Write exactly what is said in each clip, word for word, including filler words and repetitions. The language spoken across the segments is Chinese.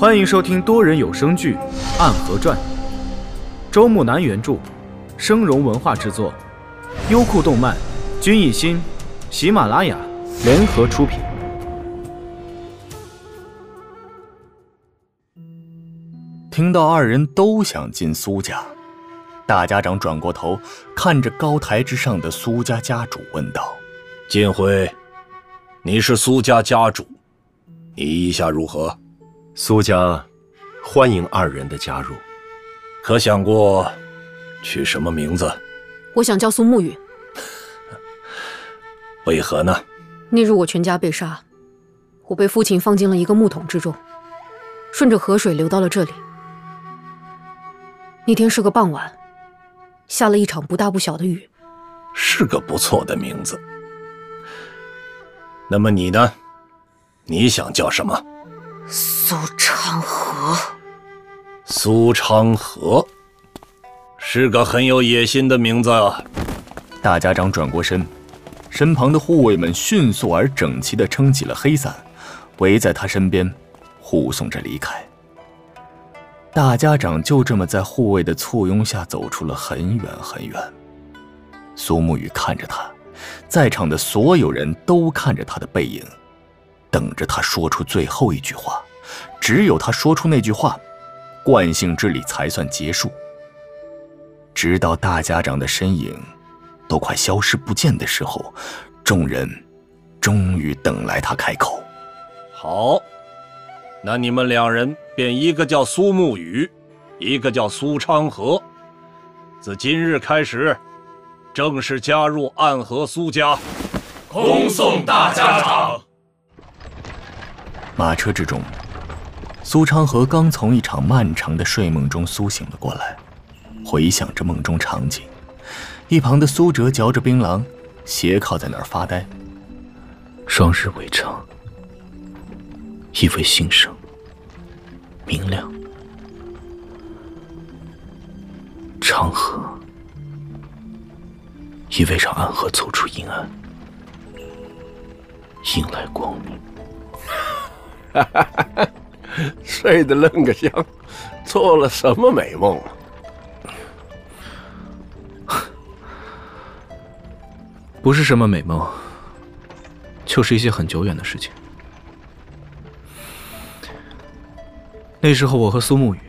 欢迎收听多人有声剧《暗河传》，周木南原著，生荣文化制作，优酷动漫、君艺心、喜马拉雅联合出品。 听到二人都想进苏家，大家长转过头，看着高台之上的苏家家主问道：“ 金辉，你是苏家家主，你意下如何？” 苏家欢迎二人的加入， 可想过取什么名字？ 我想叫苏沐雨。 为何呢？ 那日我全家被杀，我被父亲放进了一个木桶之中，顺着河水流到了这里。那天是个傍晚，下了一场不大不小的雨。 是个不错的名字。那么你呢？你想叫什么？ 苏昌河。 苏昌河，是个很有野心的名字啊。 大家长转过身，身旁的护卫们迅速而整齐地撑起了黑伞，围在他身边，护送着离开。大家长就这么在护卫的簇拥下走出了很远很远。苏沐雨看着他，在场的所有人都看着他的背影，等着他说出最后一句话。只有他说出那句话，惯性之礼才算结束。直到大家长的身影都快消失不见的时候，众人终于等来他开口。 好，那你们两人便一个叫苏沐雨，一个叫苏昌河，自今日开始正式加入暗河苏家。 恭送大家长。 马车之中，苏昌河刚从一场漫长的睡梦中苏醒了过来，回想着梦中场景。一旁的苏哲嚼着槟榔，斜靠在那儿发呆。 双日未长，意味新生明亮。长河，意味让暗河走出阴暗，迎来光明。 哈哈哈！睡得愣个香，做了什么美梦啊？不是什么美梦，就是一些很久远的事情。那时候我和苏沐雨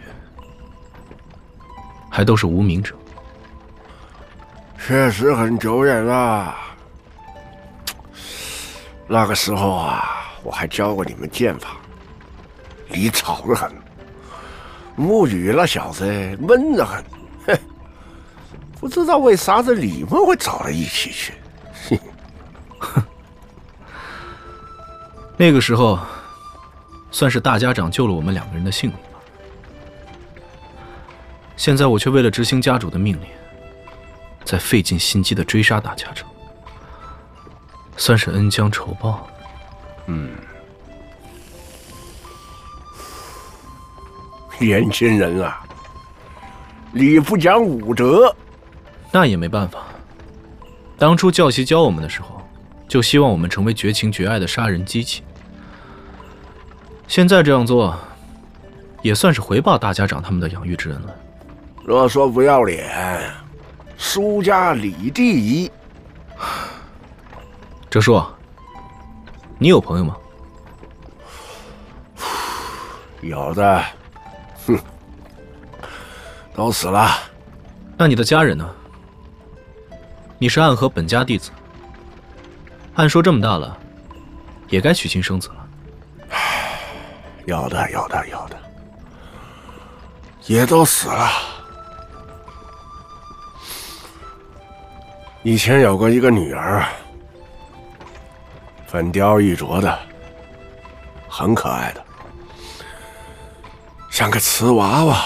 还都是无名者。 确实很久远了。那个时候啊，我还教过你们剑法，你吵得很。沐雨那小子闷得很，哼，不知道为啥子你们会找到一起去。 哼，那个时候算是大家长救了我们两个人的性命吧。现在我却为了执行家主的命令，在费尽心机的追杀大家长，算是恩将仇报。 嗯，年轻人啊，你不讲武德， 那也没办法。当初教习教我们的时候，就希望我们成为绝情绝爱的杀人机器。现在这样做，也算是回报大家长他们的养育之恩了。 若说不要脸，苏家礼第一。 哲叔，你有朋友吗？ 有的，哼，都死了。 那你的家人呢？你是暗河本家弟子，按说这么大了，也该娶亲生子了。 有的，有的，有的，也都死了。以前有过一个女儿，粉雕玉琢的，很可爱的，像个瓷娃娃，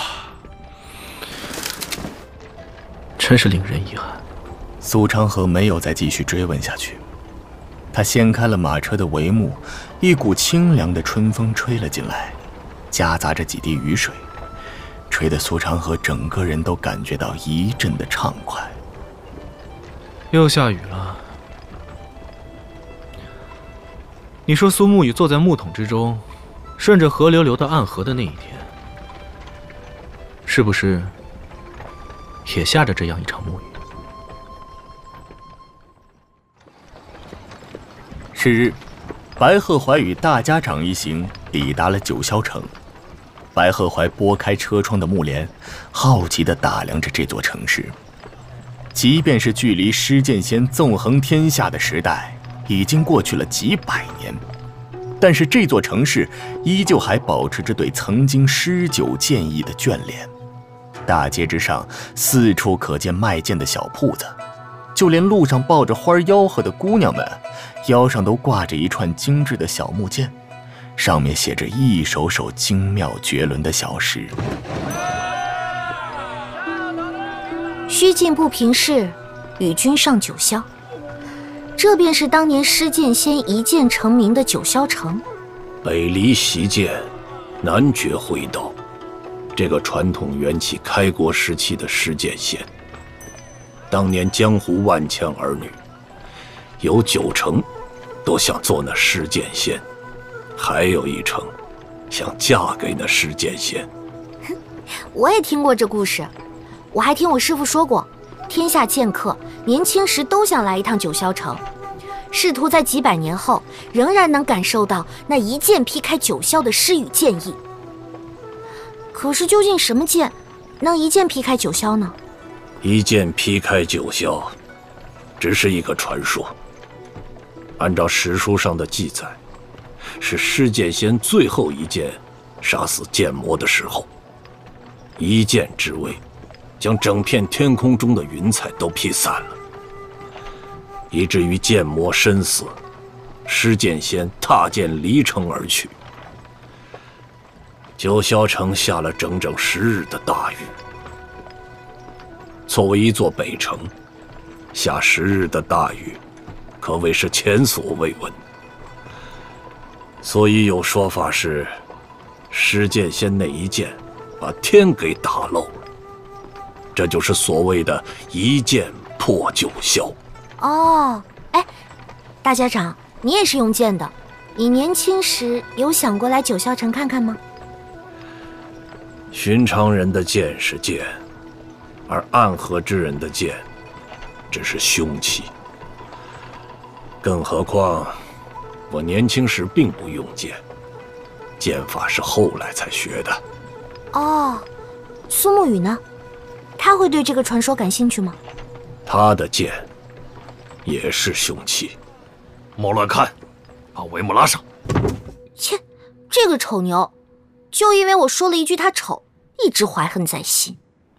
真是令人遗憾。 苏昌河没有再继续追问下去，他掀开了马车的帷幕，一股清凉的春风吹了进来，夹杂着几滴雨水，吹得苏昌河整个人都感觉到一阵的畅快。 又下雨了。你说苏沐雨坐在木桶之中， 顺着河流流到暗河的那一天，是不是也下着这样一场暮雨？ 是日，白鹤怀与大家长一行抵达了九霄城。白鹤怀拨开车窗的幕帘，好奇地打量着这座城市。即便是距离施剑仙纵横天下的时代已经过去了几百年，但是这座城市依旧还保持着对曾经诗酒剑意的眷恋。大街之上，四处可见卖剑的小铺子，就连路上抱着花吆喝的姑娘们，腰上都挂着一串精致的小木剑，上面写着一首首精妙绝伦的小诗。 须进不平事，与君上九霄。这便是当年施剑仙一剑成名的九霄城。 北离习剑，南绝灰道，这个传统缘起开国时期的施剑仙，当年江湖万强儿女，有九成都想做那施剑仙，还有一成想嫁给那施剑仙。 我也听过这故事，我还听我师父说过，天下剑客年轻时都想来一趟九霄城，试图在几百年后仍然能感受到那一剑劈开九霄的诗与剑意。可是究竟什么剑能一剑劈开九霄呢？ 一剑劈开九霄只是一个传说，按照史书上的记载，是施剑仙最后一剑杀死剑魔的时候，一剑之威将整片天空中的云彩都劈散了，以至于剑魔身死，施剑仙踏剑离城而去。九霄城下了整整十日的大雨。作为一座北城，下十日的大雨可谓是前所未闻，所以有说法是施剑仙那一剑把天给打漏了，这就是所谓的一剑破九霄。 哦，哎，大家长，你也是用剑的，你年轻时有想过来九霄城看看吗？ 寻常人的剑是剑，而暗河之人的剑只是凶器。更何况我年轻时并不用剑，剑法是后来才学的。 哦，苏沐雨呢？他会对这个传说感兴趣吗？ 他的剑也是凶器。 莫乱看，把帷幕拉上。 切，这个丑牛，就因为我说了一句他丑，一直怀恨在心。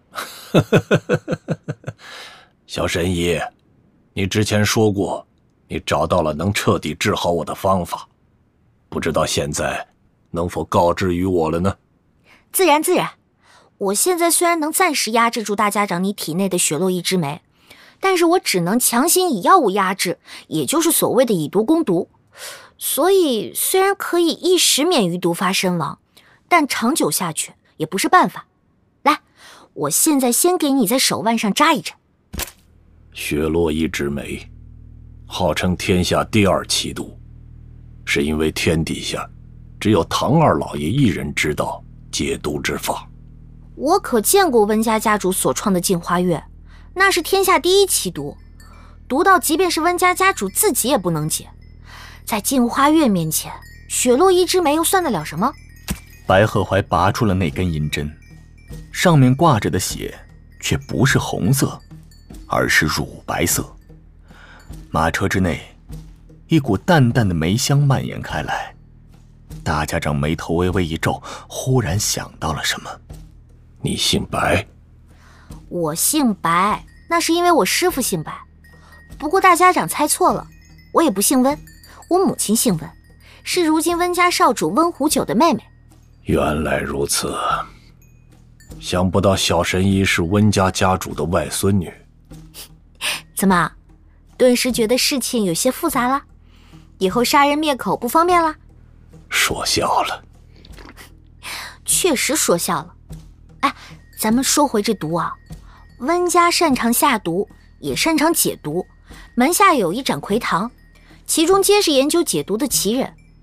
小神医，你之前说过你找到了能彻底治好我的方法，不知道现在能否告知于我了呢？ 自然自然，我现在虽然能暂时压制住大家长你体内的血络一枝梅，但是我只能强行以药物压制，也就是所谓的以毒攻毒。所以虽然可以一时免于毒发身亡，但长久下去也不是办法。来，我现在先给你在手腕上扎一针。 血络一枝梅号称天下第二奇毒，是因为天底下只有唐二老爷一人知道解毒之法。 我可见过温家家主所创的镜花月，那是天下第一奇毒，毒到即便是温家家主自己也不能解。在镜花月面前，血络一枝梅又算得了什么？ 白鹤怀拔出了那根银针，上面挂着的血却不是红色，而是乳白色。马车之内，一股淡淡的梅香蔓延开来。大家长眉头微微一皱，忽然想到了什么。 你姓白？ 我姓白，那是因为我师父姓白。不过大家长猜错了，我也不姓温，我母亲姓温，是如今温家少主温壶酒的妹妹。 原来如此，想不到小神医是温家家主的外孙女。 怎么，顿时觉得事情有些复杂了？以后杀人灭口不方便了？ 说笑了。 确实说笑了。哎，咱们说回这毒啊，温家擅长下毒，也擅长解毒，门下有一盏魁堂，其中皆是研究解毒的奇人。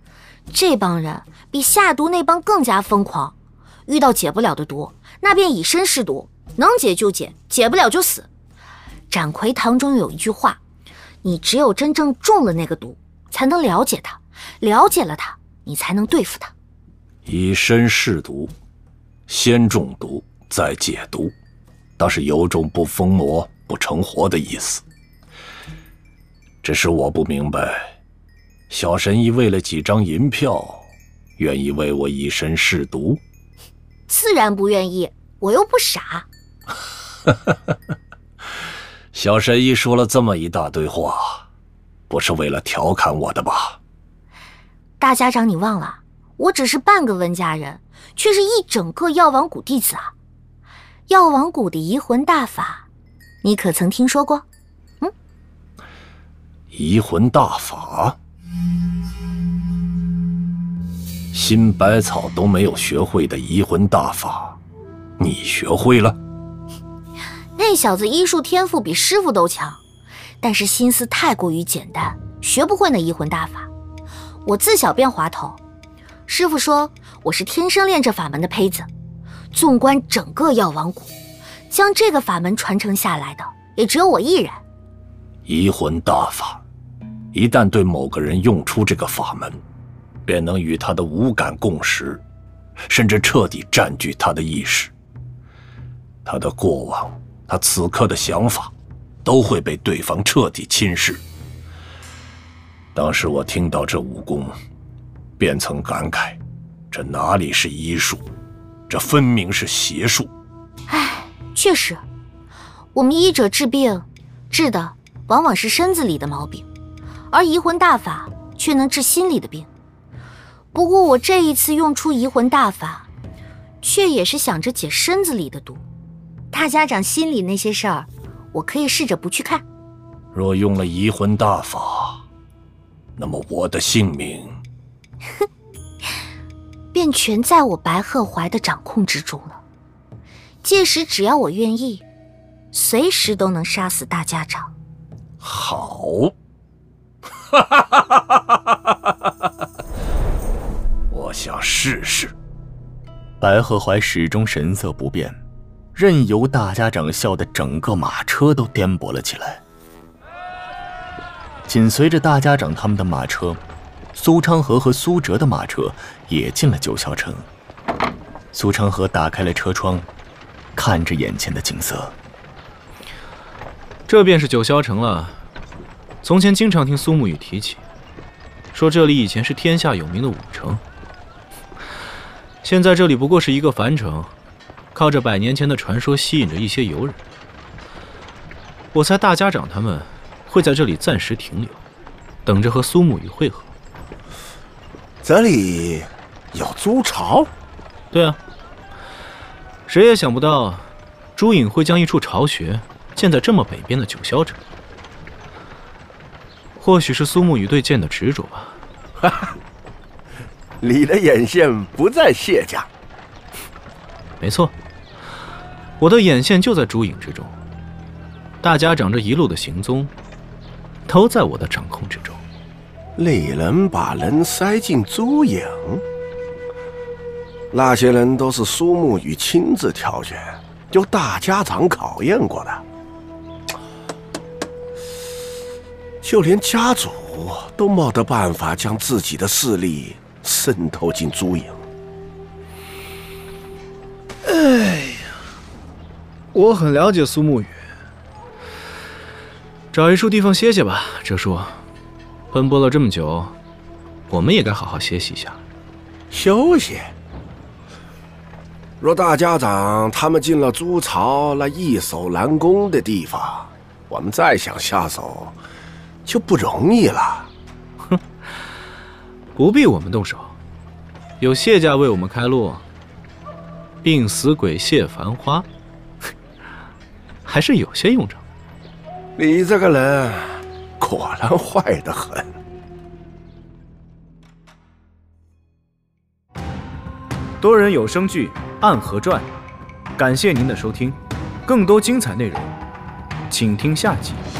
这帮人比下毒那帮更加疯狂，遇到解不了的毒，那便以身试毒，能解就解，解不了就死。斩魁堂中有一句话，你只有真正中了那个毒，才能了解它，了解了它，你才能对付它。 以身试毒，先中毒再解毒，倒是有种不疯魔不成活的意思。只是我不明白，小神医为了几张银票，愿意为我以身试毒？ 自然不愿意，我又不傻。 小神医说了这么一大堆话，不是为了调侃我的吧？ 大家长，你忘了，我只是半个温家人，却是一整个药王谷弟子啊！药王谷的移魂大法，你可曾听说过？嗯， 移魂大法，新百草都没有学会的移魂大法，你学会了？ 那小子医术天赋比师傅都强，但是心思太过于简单，学不会那移魂大法。我自小便滑头，师傅说我是天生练这法门的胚子。纵观整个药王谷，将这个法门传承下来的也只有我一人。 移魂大法，一旦对某个人用出这个法门，便能与他的五感共识，甚至彻底占据他的意识。他的过往，他此刻的想法，都会被对方彻底侵蚀。当时我听到这武功，便曾感慨，这哪里是医术，这分明是邪术。 唉，确实，我们医者治病，治的往往是身子里的毛病，而移魂大法却能治心里的病。不过我这一次用出移魂大法，却也是想着解身子里的毒。大家长心里那些事儿，我可以试着不去看。 若用了移魂大法，那么我的性命便全在我白鹤怀的掌控之中了。届时只要我愿意，随时都能杀死大家长。 好，我想试试。 白鹤怀始终神色不变，任由大家长笑得整个马车都颠簸了起来。紧随着大家长他们的马车，苏昌河和苏哲的马车也进了九霄城。苏昌河打开了车窗，看着眼前的景色。 这便是九霄城了。从前经常听苏沐雨提起，说这里以前是天下有名的武城。现在这里不过是一个凡城，靠着百年前的传说吸引着一些游人。我猜大家长他们会在这里暂时停留，等着和苏沐雨会合。 这里有朱巢？ 对啊，谁也想不到朱颖会将一处巢穴建在这么北边的九霄城。或许是苏沐雨对剑的执着吧。 哈哈，你的眼线不在谢家。 没错，我的眼线就在朱颖之中。大家长这一路的行踪，都在我的掌控之中。 利人把人塞进朱颖，那些人都是苏沐雨亲自挑选，由大家长考验过的。就连家主都没得办法将自己的势力渗透进朱颖。 哎呀，我很了解苏沐雨。找一处地方歇歇吧，哲叔。奔波了这么久，我们也该好好歇息一下。 休息？若大家长他们进了朱巢那易守难攻的地方，我们再想下手就不容易了。 哼，不必我们动手，有谢家为我们开路。病死鬼谢繁花，还是有些用场。 你这个人果然坏得很。 多人有声剧《暗河传》，感谢您的收听，更多精彩内容，请听下集。